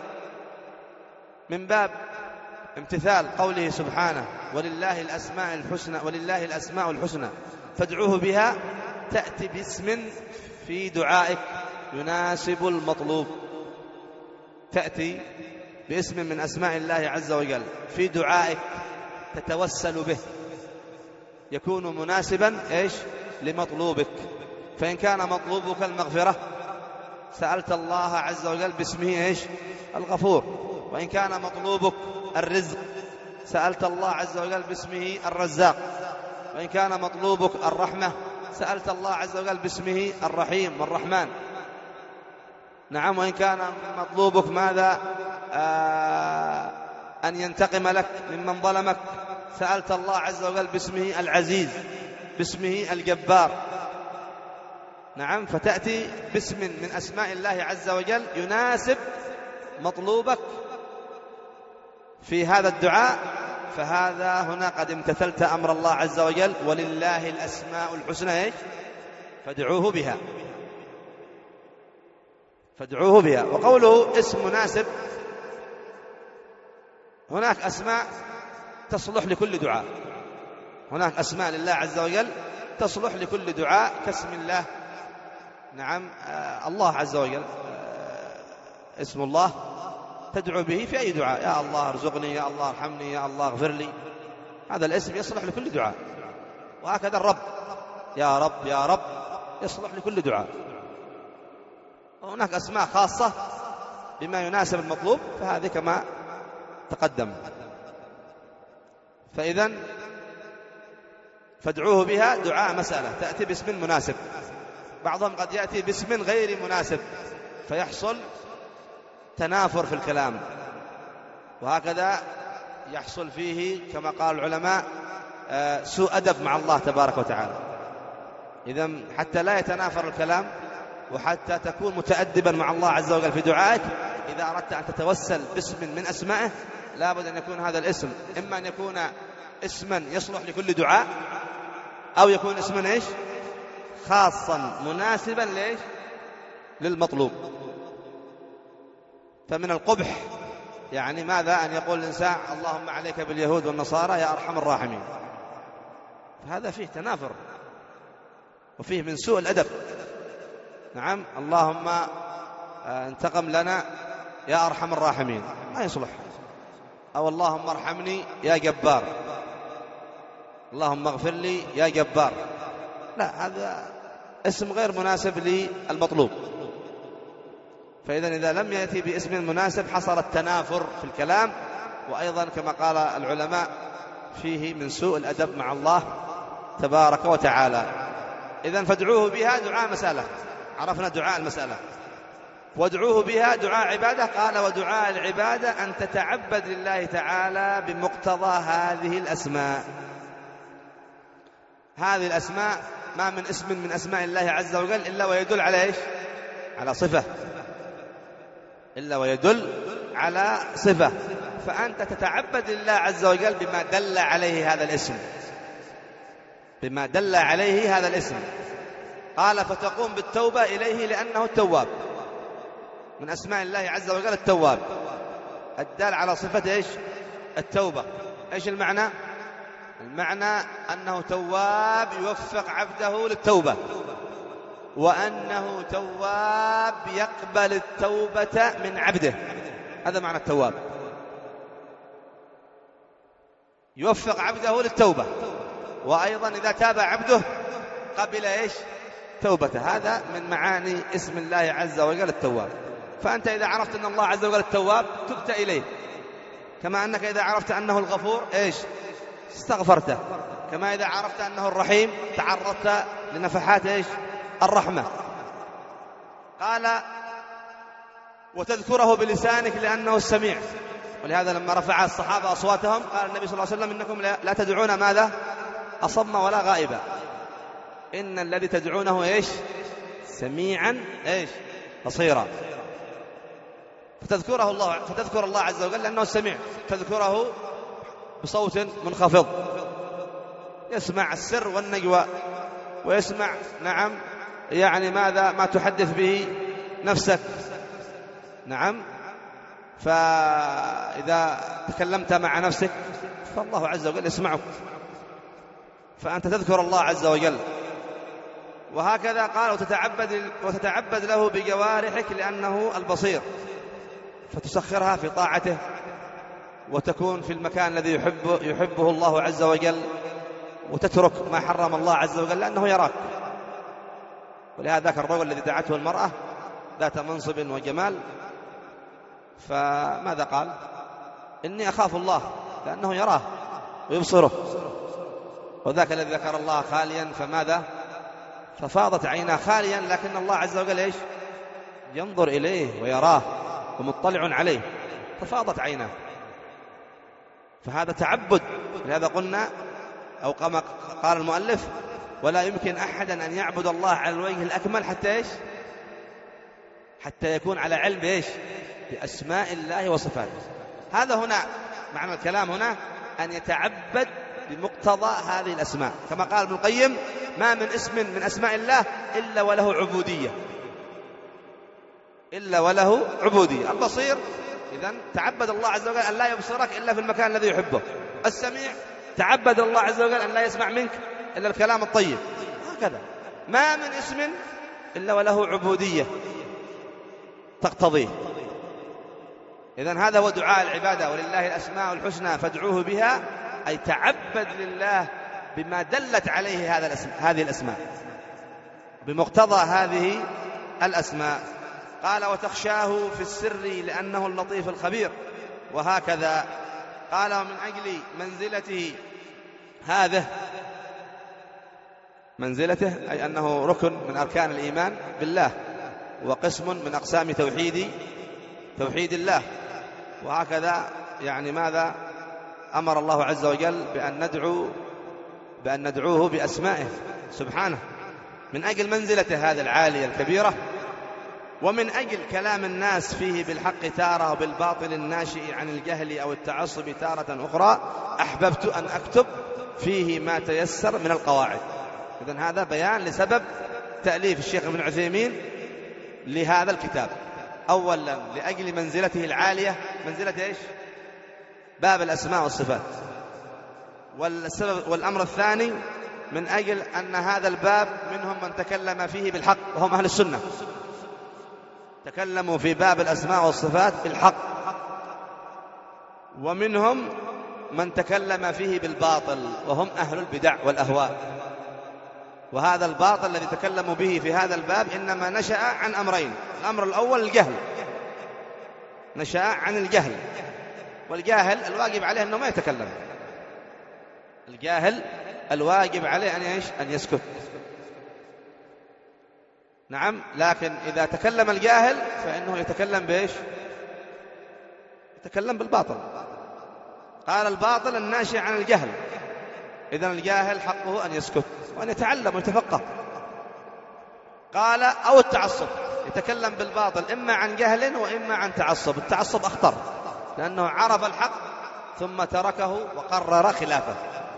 من باب امتثال قوله سبحانه ولله الأسماء الحسنى ولله الأسماء الحسنى فادعوه بها، تأتي باسم في دعائك يناسب المطلوب. تأتي باسم من أسماء الله عز وجل في دعائك تتوسل به يكون مناسبا إيش؟ لمطلوبك. فإن كان مطلوبك المغفرة سألت الله عز وجل باسمه إيش؟ الغفور. وإن كان مطلوبك الرزق سألت الله عز وجل باسمه الرزاق. وإن كان مطلوبك الرحمة سألت الله عز وجل باسمه الرحيم والرحمن. نعم. وإن كان مطلوبك ماذا؟ آه أن ينتقم لك ممن ظلمك سألت الله عز وجل باسمه العزيز باسمه الجبار. نعم. فتأتي باسم من أسماء الله عز وجل يناسب مطلوبك في هذا الدعاء، فهذا هنا قد امتثلت أمر الله عز وجل ولله الأسماء الحسنى إيش؟ فادعوه بها. فادعوه بها. وقوله اسم مناسب، هناك أسماء تصلح لكل دعاء. هناك أسماء لله عز وجل تصلح لكل دعاء كاسم الله. نعم. آه الله عز وجل آه اسم الله تدعو به في أي دعاء، يا الله ارزقني، يا الله ارحمني، يا الله اغفر لي. هذا الاسم يصلح لكل دعاء. وهكذا الرب، يا رب يا رب يصلح لكل دعاء. وهناك أسماء خاصة بما يناسب المطلوب، فهذه كما تقدم. فإذن فادعوه بها دعاء مسألة تأتي باسم مناسب. بعضهم قد يأتي باسم غير مناسب فيحصل تنافر في الكلام، وهكذا يحصل فيه كما قال العلماء سوء أدب مع الله تبارك وتعالى. إذن حتى لا يتنافر الكلام وحتى تكون متأدبا مع الله عز وجل في دعائك، إذا أردت أن تتوسل باسم من أسمائه لابد أن يكون هذا الاسم إما أن يكون اسما يصلح لكل دعاء، أو يكون اسما إيش خاصا مناسبا ليش للمطلوب. فمن القبح يعني ماذا أن يقول الإنسان اللهم عليك باليهود والنصارى يا أرحم الراحمين، فهذا فيه تنافر وفيه من سوء الأدب. نعم اللهم انتقم لنا يا أرحم الراحمين ما يصلح، أو اللهم ارحمني يا جبار، اللهم اغفر لي يا جبار، لا هذا اسم غير مناسب للمطلوب. فإذا إذا لم يأتي باسم مناسب حصل التنافر في الكلام، وأيضا كما قال العلماء فيه من سوء الأدب مع الله تبارك وتعالى. إذن فادعوه بها دعاء مسألة، عرفنا دعاء المسألة، وادعوه بها دعاء عبادة. قال ودعاء العبادة أن تتعبد لله تعالى بمقتضى هذه الأسماء. هذه الأسماء ما من اسم من أسماء الله عز وجل إلا ويدل على إيش على صفة، إلا ويدل على صفة، فأنت تتعبد لله عز وجل بما دل عليه هذا الاسم، بما دل عليه هذا الاسم. قال فتقوم بالتوبة إليه لأنه التواب، من أسماء الله عز وجل التواب الدال على صفة إيش التوبة. إيش المعنى؟ المعنى أنه تواب يوفق عبده للتوبة، وأنه تواب يقبل التوبة من عبده، هذا معنى التواب، يوفق عبده للتوبة، وأيضا إذا تاب عبده قبل إيش توبته. هذا من معاني اسم الله عز وجل التواب. فأنت إذا عرفت أن الله عز وجل التواب تبت إليه، كما أنك إذا عرفت أنه الغفور إيش استغفرته، كما إذا عرفت أنه الرحيم تعرضت لنفحات إيش الرحمة. قال وتذكره بلسانك لأنه السميع، ولهذا لما رفع الصحابة أصواتهم قال النبي صلى الله عليه وسلم إنكم لا تدعون ماذا أصم ولا غائبا، إن الذي تدعونه إيش سميعا إيش بصيرا. فتذكره الله فتذكر الله عز وجل لأنه السميع، تذكره بصوت منخفض يسمع السر والنجوى، ويسمع نعم يعني ماذا ما تحدث به نفسك. نعم فإذا تكلمت مع نفسك فالله عز وجل يسمعك، فأنت تذكر الله عز وجل. وهكذا قال وتتعبد, وتتعبد له بجوارحك لأنه البصير، فتسخرها في طاعته وتكون في المكان الذي يحبه, يحبه الله عز وجل، وتترك ما حرم الله عز وجل لأنه يراك. ولهذا ذاك الرجل الذي دعته المرأة ذات منصب وجمال، فماذا قال؟ إني أخاف الله لأنه يراه ويبصره. وذاك الذي ذكر الله خاليا فماذا؟ ففاضت عيناه خاليا، لكن الله عز وجل إيش ينظر إليه ويراه ومطلع عليه، ففاضت عيناه. فهذا تعبد. لهذا قلنا أو كما قال المؤلف ولا يمكن أحدا أن يعبد الله على الوجه الأكمل حتى إيش حتى يكون على علم إيش بأسماء الله وصفاته. هذا هنا معنى الكلام هنا، أن يتعبد بمقتضى هذه الأسماء، كما قال ابن القيم ما من اسم من أسماء الله إلا وله عبودية، إلا وله عبودية. البصير إذن تعبد الله عز وجل أن لا يبصرك إلا في المكان الذي يحبه. السميع تعبد الله عز وجل أن لا يسمع منك إلا الكلام الطيب. هكذا ما من اسم إلا وله عبودية تقتضيه. إذن هذا هو دعاء العبادة، ولله الأسماء الحسنى فادعوه بها، أي تعبد لله بما دلت عليه هذا الاسم هذه الأسماء، بمقتضى هذه الأسماء. قال وتخشاه في السر لأنه اللطيف الخبير. وهكذا قال ومن أجل منزلته هذه منزلته أي أنه ركن من أركان الإيمان بالله، وقسم من أقسام توحيد توحيد الله. وهكذا يعني ماذا أمر الله عز وجل بأن ندعو بأن ندعوه بأسمائه سبحانه، من أجل منزلته هذه العالية الكبيرة، ومن أجل كلام الناس فيه بالحق تارة وبالباطل الناشئ عن الجهل أو التعصب تارة أخرى. أحببت أن أكتب فيه ما تيسر من القواعد. إذن هذا بيان لسبب تأليف الشيخ ابن عثيمين لهذا الكتاب. أولا لأجل منزلته العالية، منزلة إيش؟ باب الأسماء والصفات. والسبب والأمر الثاني من أجل أن هذا الباب منهم من تكلم فيه بالحق وهم أهل السنة، تكلموا في باب الأسماء والصفات بالحق، ومنهم من تكلم فيه بالباطل وهم أهل البدع والأهواء. وهذا الباطل الذي تكلموا به في هذا الباب إنما نشأ عن أمرين. الأمر الأول الجهل، نشأ عن الجهل، والجاهل الواجب عليه أنه ما يتكلم. الجاهل الواجب عليه أن يعيش أن يسكت. نعم، لكن إذا تكلم الجاهل فإنه يتكلم بإيش؟ يتكلم بالباطل. قال الباطل الناشئ عن الجهل، إذن الجاهل حقه أن يسكت وأن يتعلم ويتفقه. قال أو التعصب، يتكلم بالباطل إما عن جهل وإما عن تعصب. التعصب أخطر لأنه عرف الحق ثم تركه وقرر خلافه.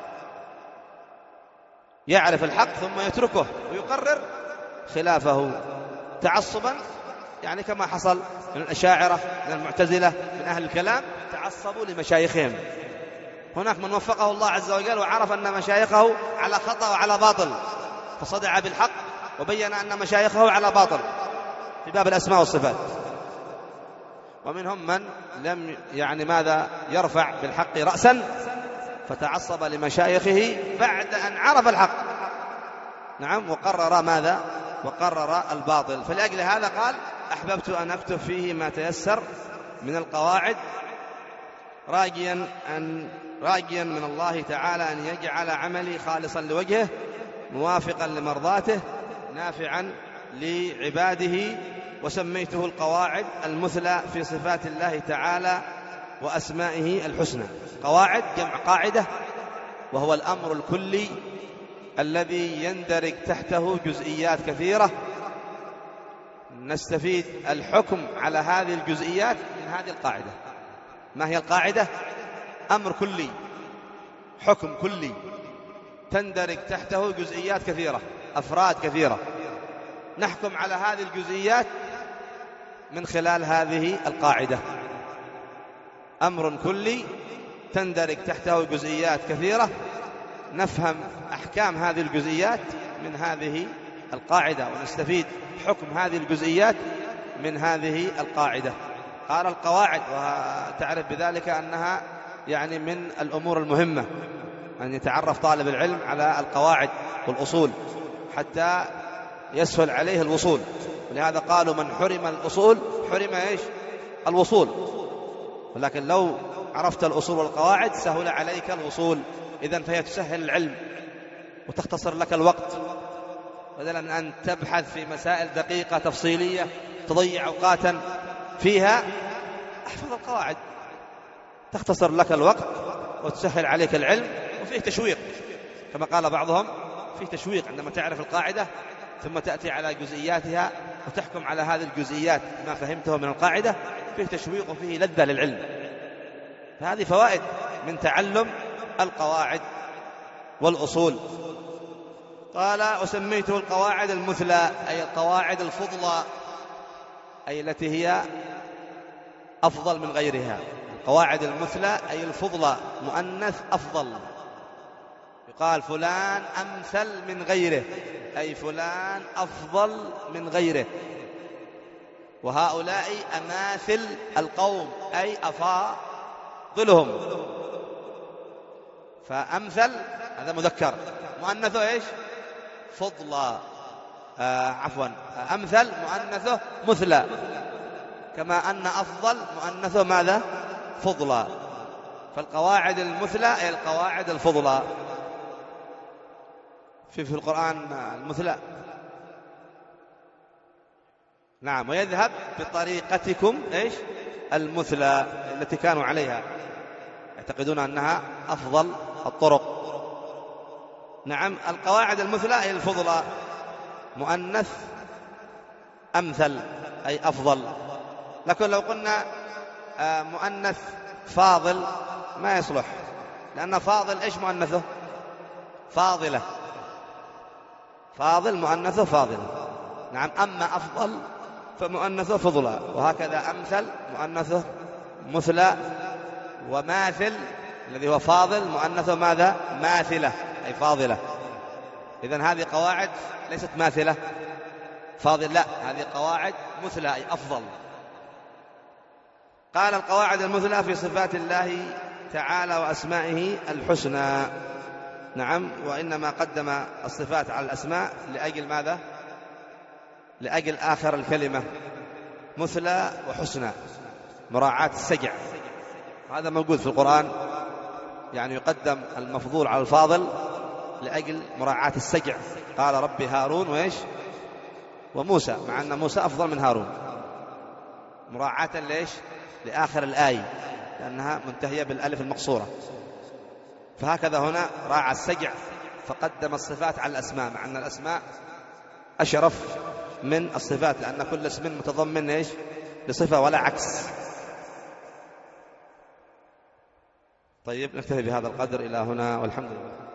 يعرف الحق ثم يتركه ويقرر خلافه تعصبا، يعني كما حصل من الأشاعرة من المعتزلة من أهل الكلام، تعصبوا لمشايخهم. هناك من وفقه الله عز وجل وعرف أن مشايخه على خطأ وعلى باطل فصدع بالحق وبين أن مشايخه على باطل في باب الأسماء والصفات. ومنهم من لم يعني ماذا يرفع بالحق رأسا فتعصب لمشايخه بعد أن عرف الحق. نعم، وقرر ماذا؟ وقرر الباطل. فلأجل هذا قال أحببت أن أكتب فيه ما تيسر من القواعد، راجيا أن راجيا من الله تعالى أن يجعل عملي خالصا لوجهه موافقا لمرضاته نافعا لعباده. وسميته القواعد المثلى في صفات الله تعالى وأسمائه الحسنى. قواعد جمع قاعدة، وهو الأمر الكلي الذي يندرج تحته جزئيات كثيرة، نستفيد الحكم على هذه الجزئيات من هذه القاعدة. ما هي القاعدة؟ أمر كلي، حكم كلي، تندرج تحته جزئيات كثيرة، أفراد كثيرة، نحكم على هذه الجزئيات من خلال هذه القاعدة. أمر كلي تندرج تحته جزئيات كثيرة، نفهم أحكام هذه الجزئيات من هذه القاعدة، ونستفيد حكم هذه الجزئيات من هذه القاعدة. قال القواعد، وتعرف بذلك أنها يعني من الأمور المهمة أن يتعرف طالب العلم على القواعد والأصول حتى يسهل عليه الوصول. ولهذا قالوا من حرم الأصول حرم إيش؟ الوصول. ولكن لو عرفت الأصول والقواعد سهل عليك الوصول. إذن فهي تسهل العلم وتختصر لك الوقت، بدلا من أن تبحث في مسائل دقيقة تفصيلية تضيع أوقاتا فيها. احفظ القواعد تختصر لك الوقت وتسهل عليك العلم، وفيه تشويق كما قال بعضهم، فيه تشويق عندما تعرف القاعدة ثم تأتي على جزئياتها وتحكم على هذه الجزئيات ما فهمته من القاعدة، فيه تشويق وفيه لذة للعلم. فهذه فوائد من تعلم القواعد والأصول. قال وسميته القواعد المثلى، أي القواعد الفضلى، أي التي هي أفضل من غيرها. القواعد المثلى أي الفضلى، مؤنث أفضل. يقال فلان أمثل من غيره، أي فلان أفضل من غيره. وهؤلاء أماثل القوم، أي أفاضلهم. فأمثل هذا مذكر، مؤنثه إيش؟ فضلى. آه عفوا أمثل مؤنثه مثلى، كما أن أفضل مؤنثه ماذا؟ فضلى. فالقواعد المثلى هي القواعد الفضلى. في في القرآن المثلى. نعم، ويذهب بطريقتكم إيش المثلى التي كانوا عليها، يعتقدون أنها أفضل الطرق. نعم، القواعد المثلى هي الفضلى، مؤنث أمثل أي أفضل. لكن لو قلنا مؤنث فاضل ما يصلح، لأن فاضل إيش مؤنثه؟ فاضلة. فاضل مؤنثه فاضلة. نعم، أما أفضل فمؤنثه فضلى، وهكذا أمثل مؤنثه مثلى، وماثل الذي هو فاضل مؤنثه ماذا؟ ماثلة أي فاضلة. إذن هذه قواعد ليست ماثلة فاضل، لا، هذه قواعد مثلى أي أفضل. قال القواعد المثلى في صفات الله تعالى وأسمائه الحسنى. نعم، وإنما قدم الصفات على الأسماء لأجل ماذا؟ لأجل آخر الكلمة مثلى وحسنى، مراعاة السجع. هذا موجود في القرآن، يعني يقدم المفضول على الفاضل لأجل مراعاة السجع. قال ربي هارون وإيش وموسى، مع أن موسى أفضل من هارون، مراعاة ليش؟ لآخر الآية، لأنها منتهية بالألف المقصورة. فهكذا هنا راعى السجع فقدم الصفات على الأسماء، مع أن الأسماء أشرف من الصفات، لأن كل اسم متضمن إيش؟ لصفة ولا عكس. طيب، نكتفي بهذا القدر إلى هنا، والحمد لله.